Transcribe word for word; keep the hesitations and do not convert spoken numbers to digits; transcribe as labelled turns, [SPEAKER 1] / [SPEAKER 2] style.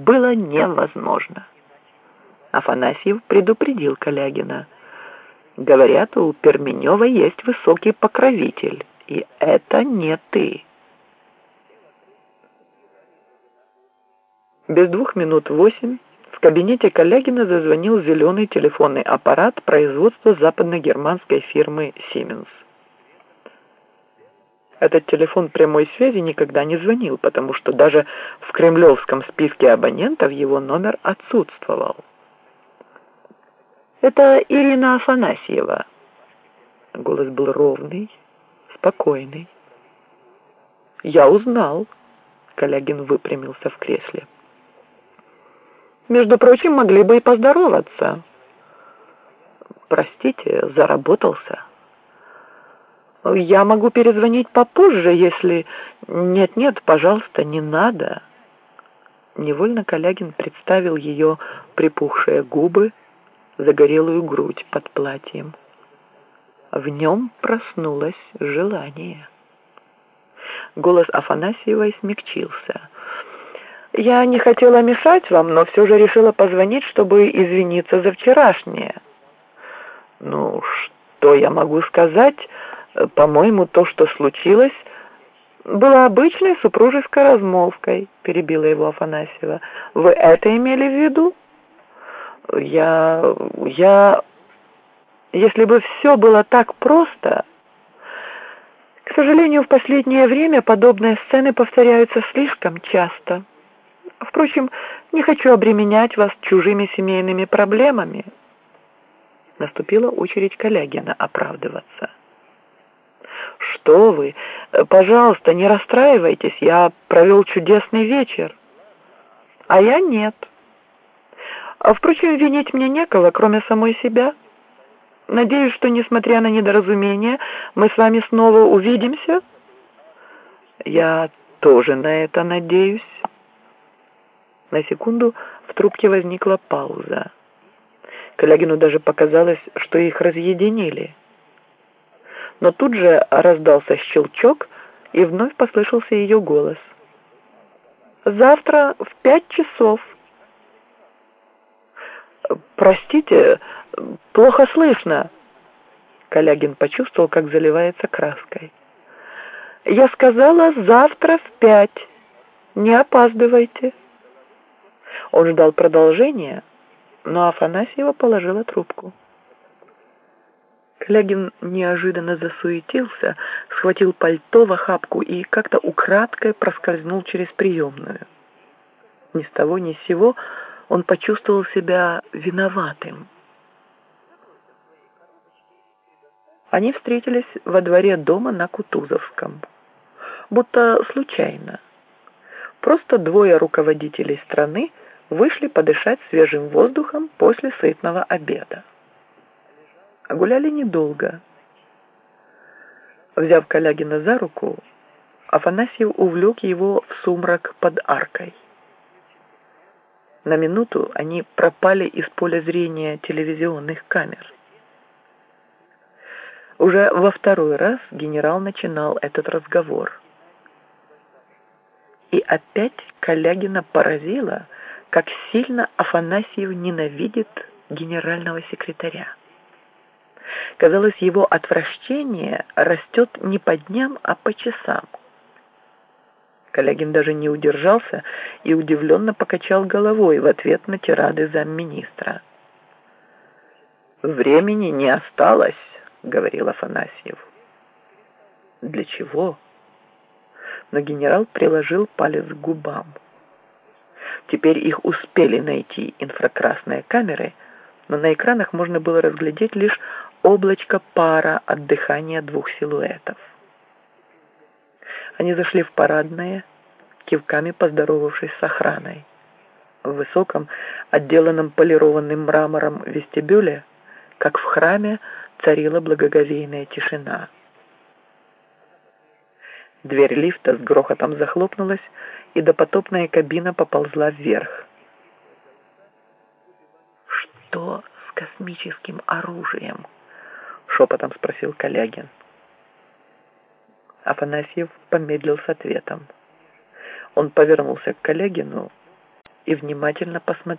[SPEAKER 1] было невозможно. Афанасьев предупредил Калягина. Говорят, у Перменева есть высокий покровитель, и это не ты. Без двух минут восемь в кабинете Калягина зазвонил зеленый телефонный аппарат производства западно-германской фирмы «Сименс». Этот телефон прямой связи никогда не звонил, потому что даже в кремлевском списке абонентов его номер отсутствовал. «Это Ирина Афанасьева». Голос был ровный, спокойный. «Я узнал», — Калягин выпрямился в кресле. «Между прочим, могли бы и поздороваться». «Простите, заработался». «Я могу перезвонить попозже, если...» «Нет-нет, пожалуйста, не надо». Невольно Калягин представил ее припухшие губы, загорелую грудь под платьем. В нем проснулось желание. Голос Афанасьевой смягчился. «Я не хотела мешать вам, но все же решила позвонить, чтобы извиниться за вчерашнее». «Ну, что я могу сказать? По-моему, то, что случилось, было обычной супружеской размолвкой», — перебила его Афанасьева. «Вы это имели в виду?» «Я... я... Если бы все было так просто...» «К сожалению, в последнее время подобные сцены повторяются слишком часто. Впрочем, не хочу обременять вас чужими семейными проблемами». Наступила очередь Калягина оправдываться. «Что вы? Пожалуйста, не расстраивайтесь, я провел чудесный вечер». «А я нет. Впрочем, винить мне некого, кроме самой себя. Надеюсь, что, несмотря на недоразумение, мы с вами снова увидимся». «Я тоже на это надеюсь». На секунду в трубке возникла пауза. Калягину даже показалось, что их разъединили. Но тут же раздался щелчок, и вновь послышался ее голос. «Завтра в пять часов». «Простите, плохо слышно». Калягин почувствовал, как заливается краской. «Я сказала, завтра в пять. Не опаздывайте». Он ждал продолжения, но Афанасьева положила трубку. Калягин неожиданно засуетился, схватил пальто в охапку и как-то украдкой проскользнул через приемную. Ни с того ни с сего он почувствовал себя виноватым. Они встретились во дворе дома на Кутузовском. Будто случайно. Просто двое руководителей страны вышли подышать свежим воздухом после сытного обеда. Гуляли недолго. Взяв Калягина за руку, Афанасьев увлек его в сумрак под аркой. На минуту они пропали из поля зрения телевизионных камер. Уже во второй раз генерал начинал этот разговор. И опять Калягина поразило, как сильно Афанасьев ненавидит генерального секретаря. Казалось, его отвращение растет не по дням, а по часам. Калягин даже не удержался и удивленно покачал головой в ответ на тирады замминистра. «Времени не осталось», — говорил Афанасьев. «Для чего?» Но генерал приложил палец к губам. Теперь их успели найти инфракрасные камеры, но на экранах можно было разглядеть лишь облачко пара от дыхания двух силуэтов. Они зашли в парадное, кивками поздоровавшись с охраной. В высоком, отделанном полированным мрамором вестибюле, как в храме, царила благоговейная тишина. Дверь лифта с грохотом захлопнулась, и допотопная кабина поползла вверх. «Что с космическим оружием?» — шепотом спросил Калягин. Афанасьев помедлил с ответом. Он повернулся к Калягину и внимательно посмотрел.